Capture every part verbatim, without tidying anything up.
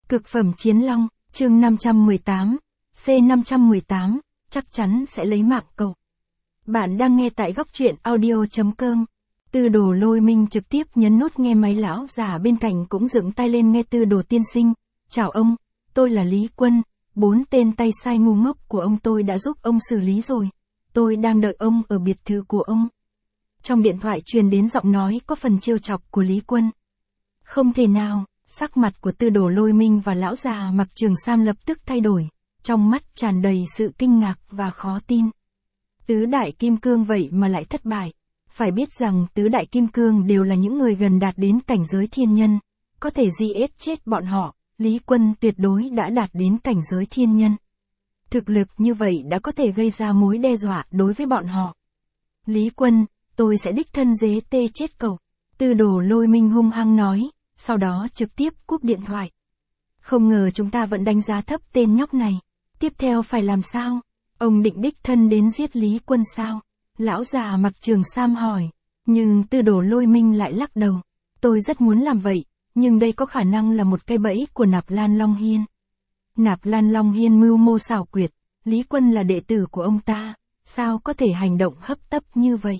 Cực phẩm chiến long, chương năm trăm mười tám, C năm trăm mười tám, chắc chắn sẽ lấy mạng cậu. Bạn đang nghe tại góc truyện audio chấm com. Tư Đồ Lôi Minh trực tiếp nhấn nút nghe máy, lão già bên cạnh cũng dựng tay lên nghe. Tư Đồ tiên sinh, chào ông, tôi là Lý Quân, bốn tên tay sai ngu ngốc của ông tôi đã giúp ông xử lý rồi. Tôi đang đợi ông ở biệt thự của ông. Trong điện thoại truyền đến giọng nói có phần trêu chọc của Lý Quân. Không thể nào, sắc mặt của Tư Đồ Lôi Minh và lão già mặc trường sam lập tức thay đổi, trong mắt tràn đầy sự kinh ngạc và khó tin. Tứ đại kim cương vậy mà lại thất bại. Phải biết rằng tứ đại kim cương đều là những người gần đạt đến cảnh giới thiên nhân, có thể giết chết bọn họ. Lý Quân tuyệt đối đã đạt đến cảnh giới thiên nhân. Thực lực như vậy đã có thể gây ra mối đe dọa đối với bọn họ. Lý Quân, tôi sẽ đích thân giết tê chết cậu. Tư Đồ Lôi Minh hung hăng nói, sau đó trực tiếp cúp điện thoại. Không ngờ chúng ta vẫn đánh giá thấp tên nhóc này. Tiếp theo phải làm sao? Ông định đích thân đến giết Lý Quân sao? Lão già mặc trường sam hỏi. Nhưng Tư Đồ Lôi Minh lại lắc đầu. Tôi rất muốn làm vậy, nhưng đây có khả năng là một cây bẫy của Nạp Lan Long Hiên. Nạp Lan Long Hiên mưu mô xảo quyệt, Lý Quân là đệ tử của ông ta, sao có thể hành động hấp tấp như vậy?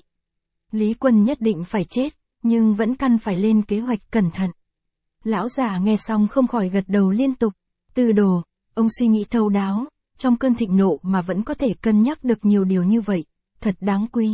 Lý Quân nhất định phải chết, nhưng vẫn căn phải lên kế hoạch cẩn thận. Lão già nghe xong không khỏi gật đầu liên tục. Tư Đồ, ông suy nghĩ thấu đáo, trong cơn thịnh nộ mà vẫn có thể cân nhắc được nhiều điều như vậy, thật đáng quý.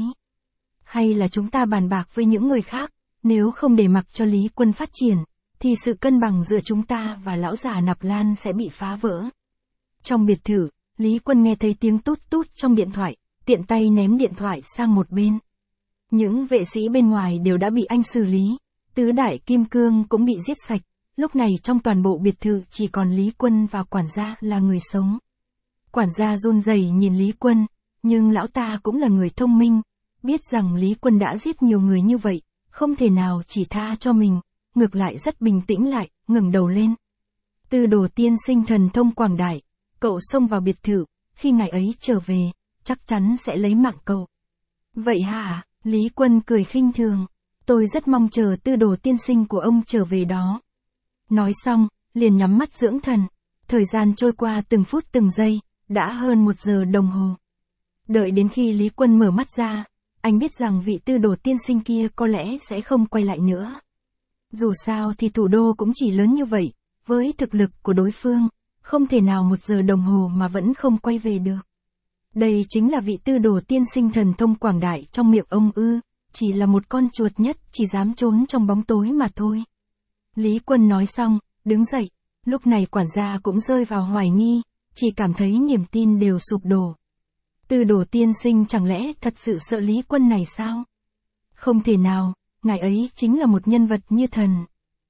Hay là chúng ta bàn bạc với những người khác, nếu không để mặc cho Lý Quân phát triển, thì sự cân bằng giữa chúng ta và lão già Nạp Lan sẽ bị phá vỡ. Trong biệt thự, Lý Quân nghe thấy tiếng tút tút trong điện thoại, tiện tay ném điện thoại sang một bên. Những vệ sĩ bên ngoài đều đã bị anh xử lý, tứ đại kim cương cũng bị giết sạch, lúc này trong toàn bộ biệt thự chỉ còn Lý Quân và quản gia là người sống. Quản gia run rẩy nhìn Lý Quân, nhưng lão ta cũng là người thông minh, biết rằng Lý Quân đã giết nhiều người như vậy, không thể nào chỉ tha cho mình, ngược lại rất bình tĩnh lại, ngẩng đầu lên. Tư Đồ tiên sinh thần thông quảng đại, cậu xông vào biệt thự, khi ngày ấy trở về, chắc chắn sẽ lấy mạng cậu. Vậy hả? Lý Quân cười khinh thường. Tôi rất mong chờ Tư Đồ tiên sinh của ông trở về đó. Nói xong, liền nhắm mắt dưỡng thần. Thời gian trôi qua từng phút từng giây, đã hơn một giờ đồng hồ. Đợi đến khi Lý Quân mở mắt ra, anh biết rằng vị Tư Đồ tiên sinh kia có lẽ sẽ không quay lại nữa. Dù sao thì thủ đô cũng chỉ lớn như vậy, với thực lực của đối phương, không thể nào một giờ đồng hồ mà vẫn không quay về được. Đây chính là vị Tư Đồ tiên sinh thần thông quảng đại trong miệng ông ư, chỉ là một con chuột nhất chỉ dám trốn trong bóng tối mà thôi. Lý Quân nói xong, đứng dậy, lúc này quản gia cũng rơi vào hoài nghi, chỉ cảm thấy niềm tin đều sụp đổ. Tư Đồ tiên sinh chẳng lẽ thật sự sợ Lý Quân này sao? Không thể nào, ngài ấy chính là một nhân vật như thần.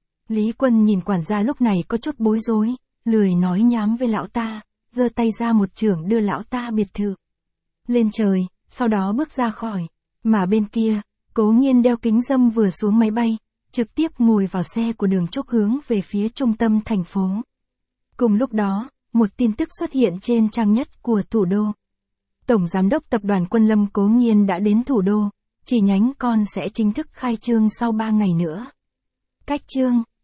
Lý Quân nhìn quản gia lúc này có chút bối rối, lười nói nhám với lão ta, giơ tay ra một chưởng đưa lão ta biệt thự lên trời, sau đó bước ra khỏi. Mà bên kia, Cố Nghiên đeo kính râm vừa xuống máy bay, trực tiếp ngồi vào xe của Đường Trúc hướng về phía trung tâm thành phố. Cùng lúc đó, một tin tức xuất hiện trên trang nhất của thủ đô. Tổng giám đốc tập đoàn Quân Lâm Cố Nghiên đã đến thủ đô, chi nhánh con sẽ chính thức khai trương sau ba ngày nữa. Cách trương,